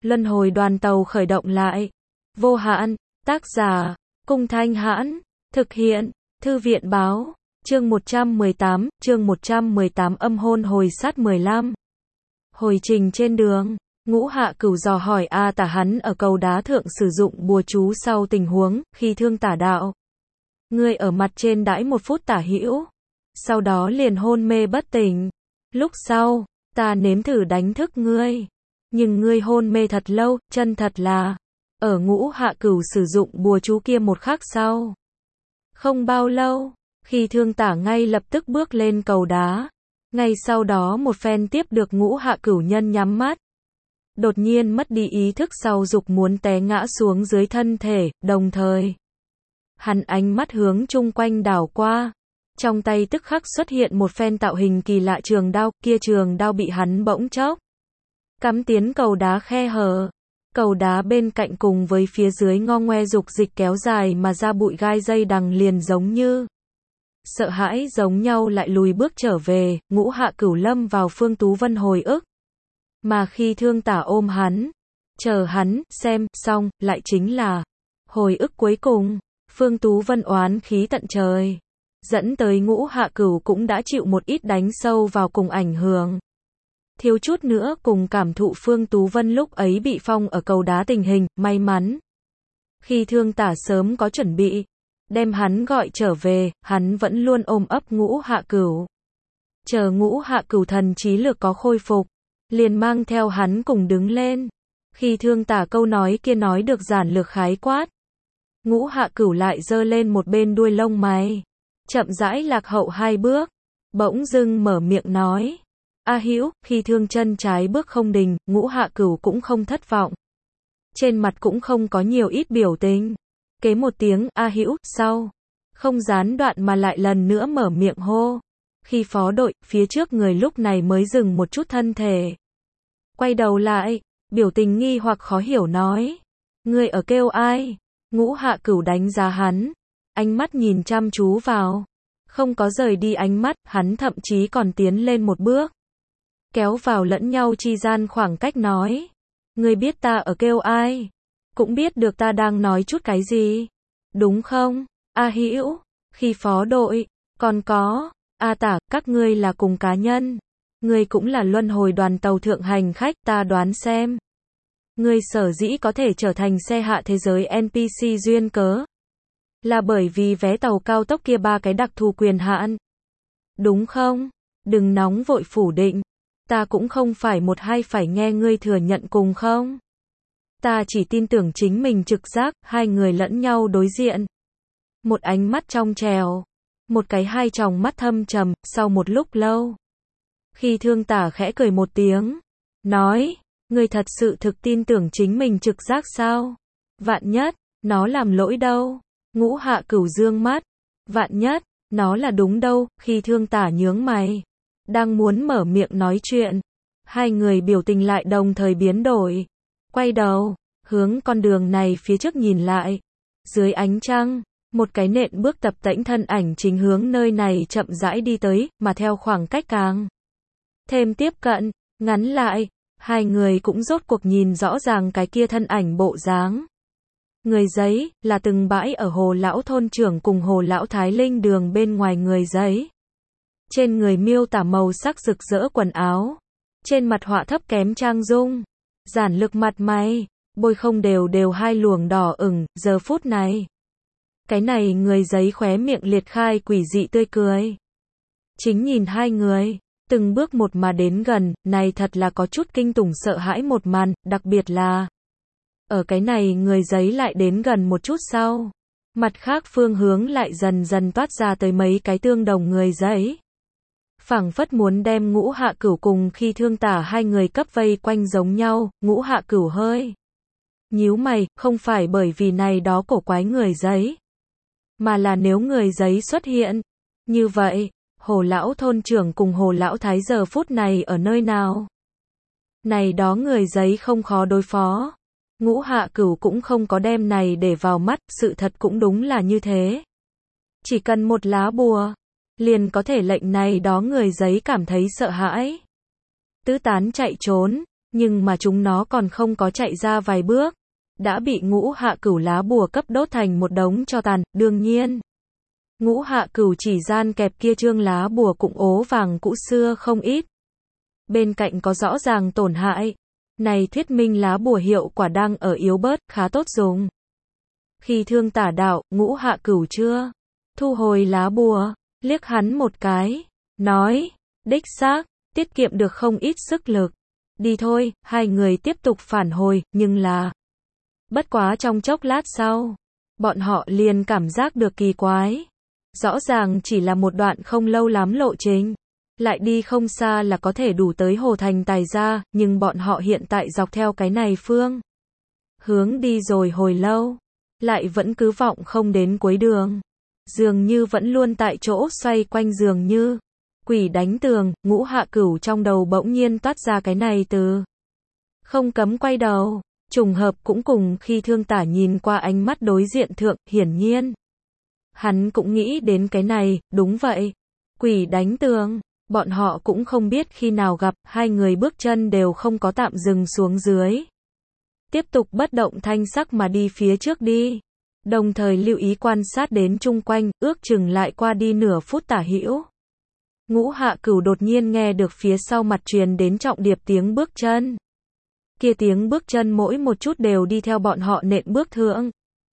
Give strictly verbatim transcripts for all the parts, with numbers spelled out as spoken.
Luân hồi đoàn tàu khởi động lại. Vô hạn, tác giả, Cung Thanh Hãn, thực hiện, Thư viện báo, chương một trăm mười tám, chương một trăm mười tám âm hôn hồi sát mười lăm. Hồi trình trên đường, Ngũ Hạ Cửu dò hỏi A Tả hắn ở cầu đá thượng sử dụng bùa chú sau tình huống, khi thương tả đạo. Ngươi ở mặt trên đãi một phút tả hữu, sau đó liền hôn mê bất tỉnh. Lúc sau, ta nếm thử đánh thức ngươi, nhưng ngươi hôn mê thật lâu, chân thật là, ở Ngũ Hạ Cửu sử dụng bùa chú kia một khắc sau. Không bao lâu, khi thương tả ngay lập tức bước lên cầu đá, ngay sau đó một phen tiếp được Ngũ Hạ Cửu nhân nhắm mắt. Đột nhiên mất đi ý thức sau dục muốn té ngã xuống dưới thân thể, đồng thời hắn ánh mắt hướng chung quanh đảo qua, trong tay tức khắc xuất hiện một phen tạo hình kỳ lạ trường đao, kia trường đao bị hắn bỗng chốc cắm tiến cầu đá khe hở. Cầu đá bên cạnh cùng với phía dưới ngo ngoe dục dịch kéo dài mà ra bụi gai dây đằng liền giống như sợ hãi giống nhau lại lùi bước trở về. Ngũ Hạ Cửu lâm vào Phương Tú Vân hồi ức, mà khi thương tả ôm hắn, chờ hắn xem xong, lại chính là hồi ức cuối cùng. Phương Tú Vân oán khí tận trời, dẫn tới Ngũ Hạ Cửu cũng đã chịu một ít đánh sâu vào cùng ảnh hưởng. Thiếu chút nữa cùng cảm thụ Phương Tú Vân lúc ấy bị phong ở cầu đá tình hình, may mắn khi thương tả sớm có chuẩn bị, đem hắn gọi trở về, hắn vẫn luôn ôm ấp Ngũ Hạ Cửu. Chờ Ngũ Hạ Cửu thần trí lực có khôi phục, liền mang theo hắn cùng đứng lên. Khi thương tả câu nói kia nói được giản lược khái quát, Ngũ Hạ Cửu lại giơ lên một bên đuôi lông mày, chậm rãi lạc hậu hai bước, bỗng dưng mở miệng nói, A Hữu. Khi thương chân trái bước không đình, Ngũ Hạ Cửu cũng không thất vọng, trên mặt cũng không có nhiều ít biểu tình, kế một tiếng A Hữu, sau không gián đoạn mà lại lần nữa mở miệng hô. Khi phó đội, phía trước người lúc này mới dừng một chút thân thể, quay đầu lại, biểu tình nghi hoặc khó hiểu nói, ngươi ở kêu ai? Ngũ Hạ Cửu đánh giá hắn, ánh mắt nhìn chăm chú vào, không có rời đi ánh mắt, hắn thậm chí còn tiến lên một bước, kéo vào lẫn nhau chi gian khoảng cách nói, ngươi biết ta ở kêu ai, cũng biết được ta đang nói chút cái gì, đúng không? A Hữu, khi phó đội, còn có, A Tả, các ngươi là cùng cá nhân, ngươi cũng là luân hồi đoàn tàu thượng hành khách, ta đoán xem. Ngươi sở dĩ có thể trở thành xe hạ thế giới en pê xê duyên cớ, là bởi vì vé tàu cao tốc kia ba cái đặc thù quyền hạn, đúng không? Đừng nóng vội phủ định, ta cũng không phải một hai phải nghe ngươi thừa nhận cùng không? Ta chỉ tin tưởng chính mình trực giác. Hai người lẫn nhau đối diện, một ánh mắt trong trèo, một cái hai tròng mắt thâm trầm. Sau một lúc lâu, khi thương tả khẽ cười một tiếng, nói, ngươi thật sự thực tin tưởng chính mình trực giác sao? Vạn nhất, nó làm lỗi đâu? Ngũ Hạ Cửu dương mắt, vạn nhất, nó là đúng đâu? Khi thương tả nhướng mày, đang muốn mở miệng nói chuyện, hai người biểu tình lại đồng thời biến đổi, quay đầu, hướng con đường này phía trước nhìn lại. Dưới ánh trăng, một cái nện bước tập tễnh thân ảnh chính hướng nơi này chậm rãi đi tới, mà theo khoảng cách càng thêm tiếp cận, ngắn lại, hai người cũng rốt cuộc nhìn rõ ràng cái kia thân ảnh bộ dáng. Người giấy, là từng bãi ở Hồ Lão thôn trưởng cùng Hồ Lão Thái Linh đường bên ngoài người giấy. Trên người miêu tả màu sắc rực rỡ quần áo, trên mặt họa thấp kém trang dung, giản lược mặt mày, bôi không đều đều hai luồng đỏ ửng. Giờ phút này, cái này người giấy khóe miệng liệt khai quỷ dị tươi cười, chính nhìn hai người từng bước một mà đến gần. Này thật là có chút kinh tủng sợ hãi một màn, đặc biệt là ở cái này người giấy lại đến gần một chút sau, mặt khác phương hướng lại dần dần toát ra tới mấy cái tương đồng người giấy, phảng phất muốn đem Ngũ Hạ Cửu cùng khi thương tả hai người cấp vây quanh giống nhau. Ngũ Hạ Cửu hơi nhíu mày, không phải bởi vì này đó cổ quái người giấy, mà là nếu người giấy xuất hiện như vậy, Hồ Lão thôn trưởng cùng Hồ Lão Thái giờ phút này ở nơi nào? Này đó người giấy không khó đối phó. Ngũ Hạ Cửu cũng không có đem này để vào mắt, sự thật cũng đúng là như thế. Chỉ cần một lá bùa, liền có thể lệnh này đó người giấy cảm thấy sợ hãi, tứ tán chạy trốn. Nhưng mà chúng nó còn không có chạy ra vài bước, đã bị Ngũ Hạ Cửu lá bùa cấp đốt thành một đống tro tàn, đương nhiên. Ngũ Hạ Cửu chỉ gian kẹp kia trương lá bùa cũng ố vàng cũ xưa không ít. Bên cạnh có rõ ràng tổn hại. Này thuyết minh lá bùa hiệu quả đang ở yếu bớt, khá tốt dùng. Khi Thương Tả đạo, Ngũ Hạ Cửu chưa thu hồi lá bùa, liếc hắn một cái, nói, đích xác, tiết kiệm được không ít sức lực. Đi thôi, hai người tiếp tục phản hồi, nhưng là... Bất quá trong chốc lát sau, bọn họ liền cảm giác được kỳ quái. Rõ ràng chỉ là một đoạn không lâu lắm lộ trình. Lại đi không xa là có thể đủ tới Hồ Thành Tài Gia, nhưng bọn họ hiện tại dọc theo cái này phương. Hướng đi rồi hồi lâu, lại vẫn cứ vọng không đến cuối đường. Dường như vẫn luôn tại chỗ xoay quanh dường như. Quỷ đánh tường, Ngũ Hạ Cửu trong đầu bỗng nhiên toát ra cái này từ. Không cấm quay đầu, trùng hợp cũng cùng khi Thương Tả nhìn qua ánh mắt đối diện thượng, hiển nhiên. Hắn cũng nghĩ đến cái này, đúng vậy. Quỷ đánh tường, bọn họ cũng không biết khi nào gặp, hai người bước chân đều không có tạm dừng xuống dưới. Tiếp tục bất động thanh sắc mà đi phía trước đi. Đồng thời lưu ý quan sát đến chung quanh, ước chừng lại qua đi nửa phút tả hữu. Ngũ Hạ Cửu đột nhiên nghe được phía sau mặt truyền đến trọng điệp tiếng bước chân. Kia tiếng bước chân mỗi một chút đều đi theo bọn họ nện bước thượng.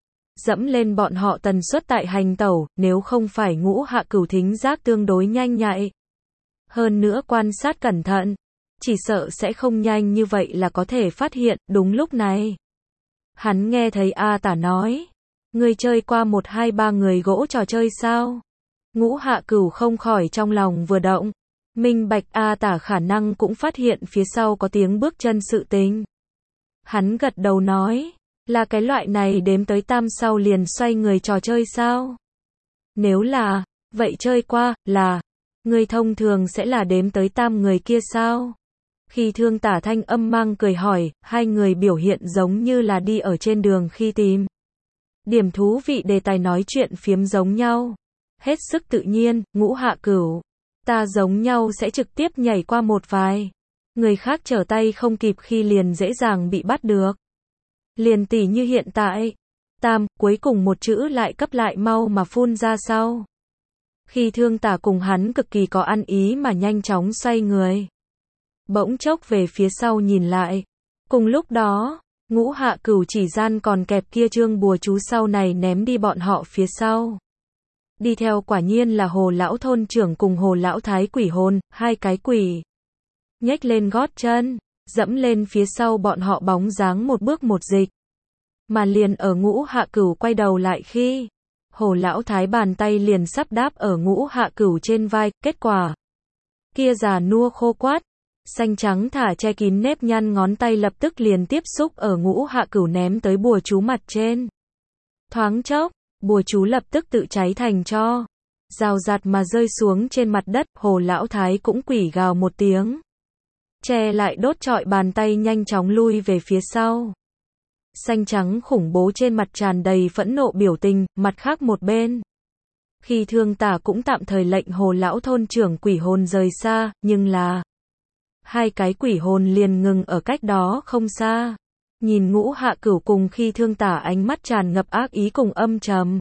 Dẫm lên bọn họ tần suất tại hành tẩu, nếu không phải Ngũ Hạ Cửu thính giác tương đối nhanh nhạy. Hơn nữa quan sát cẩn thận, chỉ sợ sẽ không nhanh như vậy là có thể phát hiện, đúng lúc này. Hắn nghe thấy A Tả nói, ngươi chơi qua một hai ba người gỗ trò chơi sao? Ngũ Hạ Cửu không khỏi trong lòng vừa động, minh bạch A Tả khả năng cũng phát hiện phía sau có tiếng bước chân sự tình. Hắn gật đầu nói, là cái loại này đếm tới tam sau liền xoay người trò chơi sao? Nếu là, vậy chơi qua, là, người thông thường sẽ là đếm tới tam người kia sao? Khi Thương Tả thanh âm mang cười hỏi, hai người biểu hiện giống như là đi ở trên đường khi tìm điểm thú vị đề tài nói chuyện phiếm giống nhau. Hết sức tự nhiên, Ngũ Hạ Cửu. Ta giống nhau sẽ trực tiếp nhảy qua một vài. Người khác trở tay không kịp khi liền dễ dàng bị bắt được. Liền tỉ như hiện tại. Tam, cuối cùng một chữ lại cấp lại mau mà phun ra sau. Khi Thương Tả cùng hắn cực kỳ có ăn ý mà nhanh chóng xoay người. Bỗng chốc về phía sau nhìn lại. Cùng lúc đó, Ngũ Hạ Cửu chỉ gian còn kẹp kia trương bùa chú sau này ném đi bọn họ phía sau. Đi theo quả nhiên là Hồ Lão Thôn trưởng cùng Hồ Lão Thái quỷ hồn, hai cái quỷ. Nhếch lên gót chân, dẫm lên phía sau bọn họ bóng dáng một bước một dịch. Mà liền ở Ngũ Hạ Cửu quay đầu lại khi, Hồ Lão Thái bàn tay liền sắp đáp ở Ngũ Hạ Cửu trên vai, kết quả. Kia già nua khô quát, xanh trắng thả che kín nếp nhăn ngón tay lập tức liền tiếp xúc ở Ngũ Hạ Cửu ném tới bùa chú mặt trên. Thoáng chốc, bùa chú lập tức tự cháy thành tro. Rào rạt mà rơi xuống trên mặt đất, Hồ Lão Thái cũng quỷ gào một tiếng. Che lại đốt trọi bàn tay nhanh chóng lui về phía sau. Xanh trắng khủng bố trên mặt tràn đầy phẫn nộ biểu tình, mặt khác một bên. Khi Thương Tả cũng tạm thời lệnh Hồ Lão Thôn trưởng quỷ hồn rời xa, nhưng là hai cái quỷ hồn liền ngừng ở cách đó không xa. Nhìn Ngũ Hạ Cửu cùng Khi Thương Tả ánh mắt tràn ngập ác ý cùng âm trầm.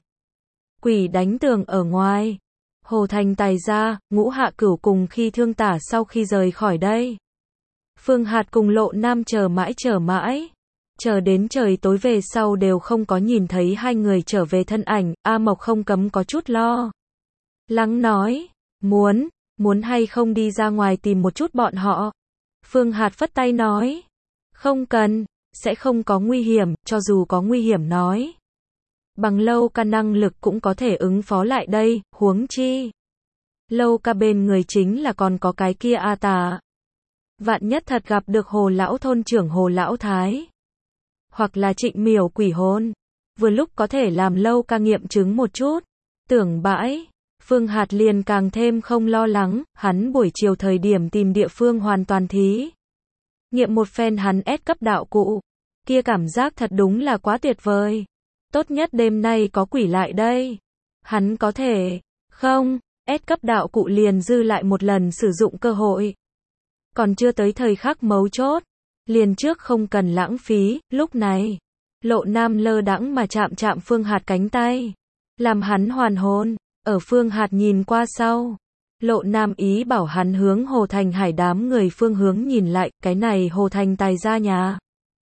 Quỷ đánh tường ở ngoài. Hồ Thành Tài Gia, Ngũ Hạ Cửu cùng Khi Thương Tả sau khi rời khỏi đây. Phương Hạt cùng Lộ Nam chờ mãi chờ mãi. Chờ đến trời tối về sau đều không có nhìn thấy hai người trở về thân ảnh, A Mộc không cấm có chút lo lắng nói, muốn, muốn hay không đi ra ngoài tìm một chút bọn họ. Phương Hạt phất tay nói, không cần, sẽ không có nguy hiểm, cho dù có nguy hiểm nói. Bằng Lâu Ca năng lực cũng có thể ứng phó lại đây, huống chi. Lâu Ca bên người chính là còn có cái kia A Tả. Vạn nhất thật gặp được Hồ Lão Thôn trưởng Hồ Lão Thái. Hoặc là Trịnh Miểu quỷ hồn. Vừa lúc có thể làm Lâu Ca nghiệm chứng một chút. Tưởng bãi. Phương Hạt liền càng thêm không lo lắng, hắn buổi chiều thời điểm tìm địa phương hoàn toàn thí. Nghiệm một phen hắn ép cấp đạo cụ. Kia cảm giác thật đúng là quá tuyệt vời. Tốt nhất đêm nay có quỷ lại đây. Hắn có thể, không, ép cấp đạo cụ liền dư lại một lần sử dụng cơ hội. Còn chưa tới thời khắc mấu chốt. Liền trước không cần lãng phí, lúc này. Lộ Nam lơ đãng mà chạm chạm Phương Hạt cánh tay. Làm hắn hoàn hồn, ở Phương Hạt nhìn qua sau. Lộ Nam ý bảo hắn hướng Hồ Thành Hải đám người phương hướng nhìn lại, cái này Hồ Thành Tài gia nhà.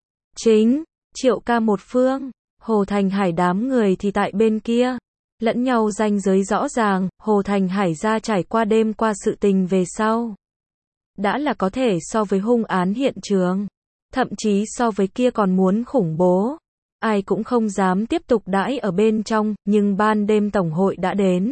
Chính, Triệu ca một phương, Hồ Thành Hải đám người thì tại bên kia. Lẫn nhau ranh giới rõ ràng, Hồ Thành Hải gia trải qua đêm qua sự tình về sau. Đã là có thể so với hung án hiện trường. Thậm chí so với kia còn muốn khủng bố. Ai cũng không dám tiếp tục đãi ở bên trong, nhưng ban đêm tổng hội đã đến.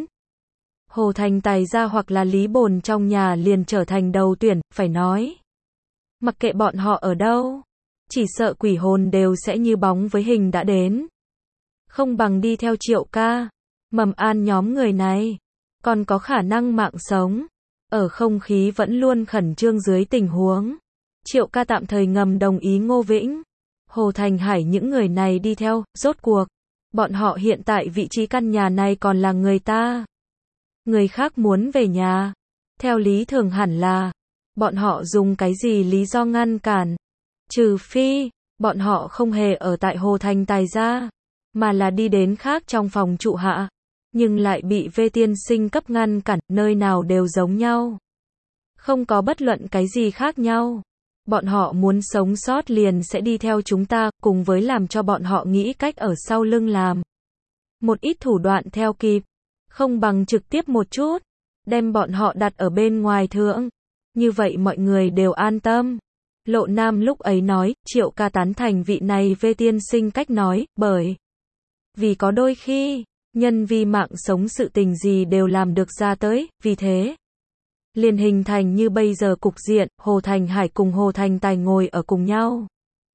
Hồ Thành Tài gia hoặc là Lý Bồn trong nhà liền trở thành đầu tuyển, phải nói. Mặc kệ bọn họ ở đâu, chỉ sợ quỷ hồn đều sẽ như bóng với hình đã đến. Không bằng đi theo Triệu ca, Mầm An nhóm người này, còn có khả năng mạng sống. Ở không khí vẫn luôn khẩn trương dưới tình huống. Triệu ca tạm thời ngầm đồng ý Ngô Vĩnh. Hồ Thành Hải những người này đi theo, rốt cuộc. Bọn họ hiện tại vị trí căn nhà này còn là người ta. Người khác muốn về nhà. Theo lý thường hẳn là, bọn họ dùng cái gì lý do ngăn cản. Trừ phi, bọn họ không hề ở tại Hồ Thành Tài gia, mà là đi đến khác trong phòng trụ hạ. Nhưng lại bị V tiên sinh cấp ngăn cản, nơi nào đều giống nhau. Không có bất luận cái gì khác nhau. Bọn họ muốn sống sót liền sẽ đi theo chúng ta, cùng với làm cho bọn họ nghĩ cách ở sau lưng làm. Một ít thủ đoạn theo kịp, không bằng trực tiếp một chút, đem bọn họ đặt ở bên ngoài thượng. Như vậy mọi người đều an tâm. Lộ Nam lúc ấy nói, Triệu ca tán thành vị này V tiên sinh cách nói, bởi vì có đôi khi, nhân vì mạng sống sự tình gì đều làm được ra tới, vì thế liền hình thành như bây giờ cục diện, Hồ Thành Hải cùng Hồ Thành Tài ngồi ở cùng nhau.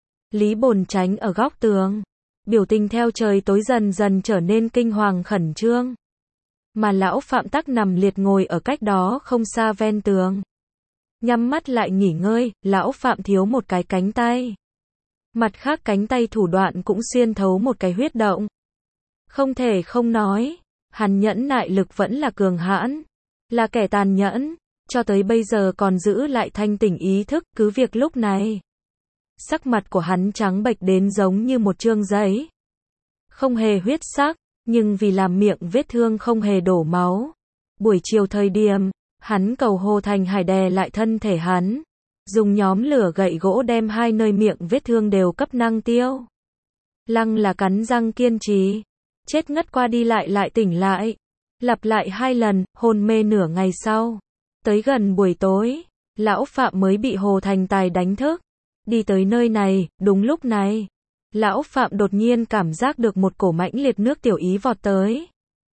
Lý Bồn tránh ở góc tường, biểu tình theo trời tối dần dần trở nên kinh hoàng khẩn trương. Mà lão Phạm Tắc nằm liệt ngồi ở cách đó không xa ven tường. Nhắm mắt lại nghỉ ngơi, lão Phạm thiếu một cái cánh tay. Mặt khác cánh tay thủ đoạn cũng xuyên thấu một cái huyết động. Không thể không nói, hắn nhẫn nại lực vẫn là cường hãn, là kẻ tàn nhẫn, cho tới bây giờ còn giữ lại thanh tỉnh ý thức, cứ việc lúc này. Sắc mặt của hắn trắng bệch đến giống như một trương giấy. Không hề huyết sắc, nhưng vì làm miệng vết thương không hề đổ máu. Buổi chiều thời điểm, hắn cầu Hồ Thành Hải đè lại thân thể hắn. Dùng nhóm lửa gậy gỗ đem hai nơi miệng vết thương đều cấp năng tiêu. Lăng là cắn răng kiên trì. Chết ngất qua đi lại lại tỉnh lại. Lặp lại hai lần, hôn mê nửa ngày sau. Tới gần buổi tối, lão Phạm mới bị Hồ Thành Tài đánh thức. Đi tới nơi này, đúng lúc này. Lão Phạm đột nhiên cảm giác được một cổ mãnh liệt nước tiểu ý vọt tới.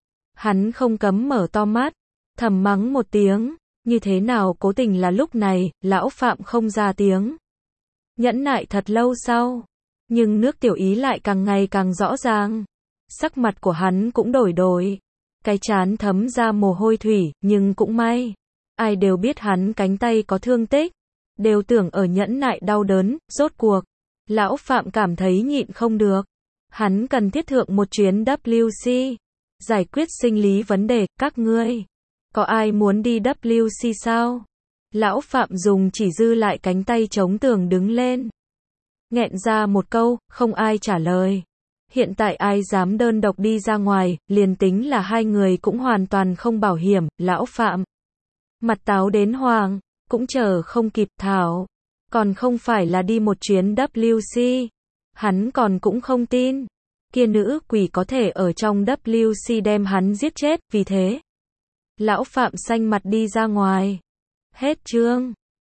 Hắn không cấm mở to mắt, thầm mắng một tiếng. Như thế nào cố tình là lúc này, lão Phạm không ra tiếng. Nhẫn nại thật lâu sau. Nhưng nước tiểu ý lại càng ngày càng rõ ràng. Sắc mặt của hắn cũng đổi đổi. Cái trán thấm ra mồ hôi thủy, nhưng cũng may. Ai đều biết hắn cánh tay có thương tích. Đều tưởng ở nhẫn nại đau đớn, rốt cuộc. Lão Phạm cảm thấy nhịn không được. Hắn cần thiết thượng một chuyến W C. Giải quyết sinh lý vấn đề, các ngươi. Có ai muốn đi W C sao? Lão Phạm dùng chỉ dư lại cánh tay chống tường đứng lên. Nghẹn ra một câu, không ai trả lời. Hiện tại ai dám đơn độc đi ra ngoài, liền tính là hai người cũng hoàn toàn không bảo hiểm, lão Phạm. Mặt táo đến hoàng, cũng chờ không kịp thảo. Còn không phải là đi một chuyến W C. Hắn còn cũng không tin. Kia nữ quỷ có thể ở trong W C đem hắn giết chết, vì thế. Lão Phạm xanh mặt đi ra ngoài. Hết chương.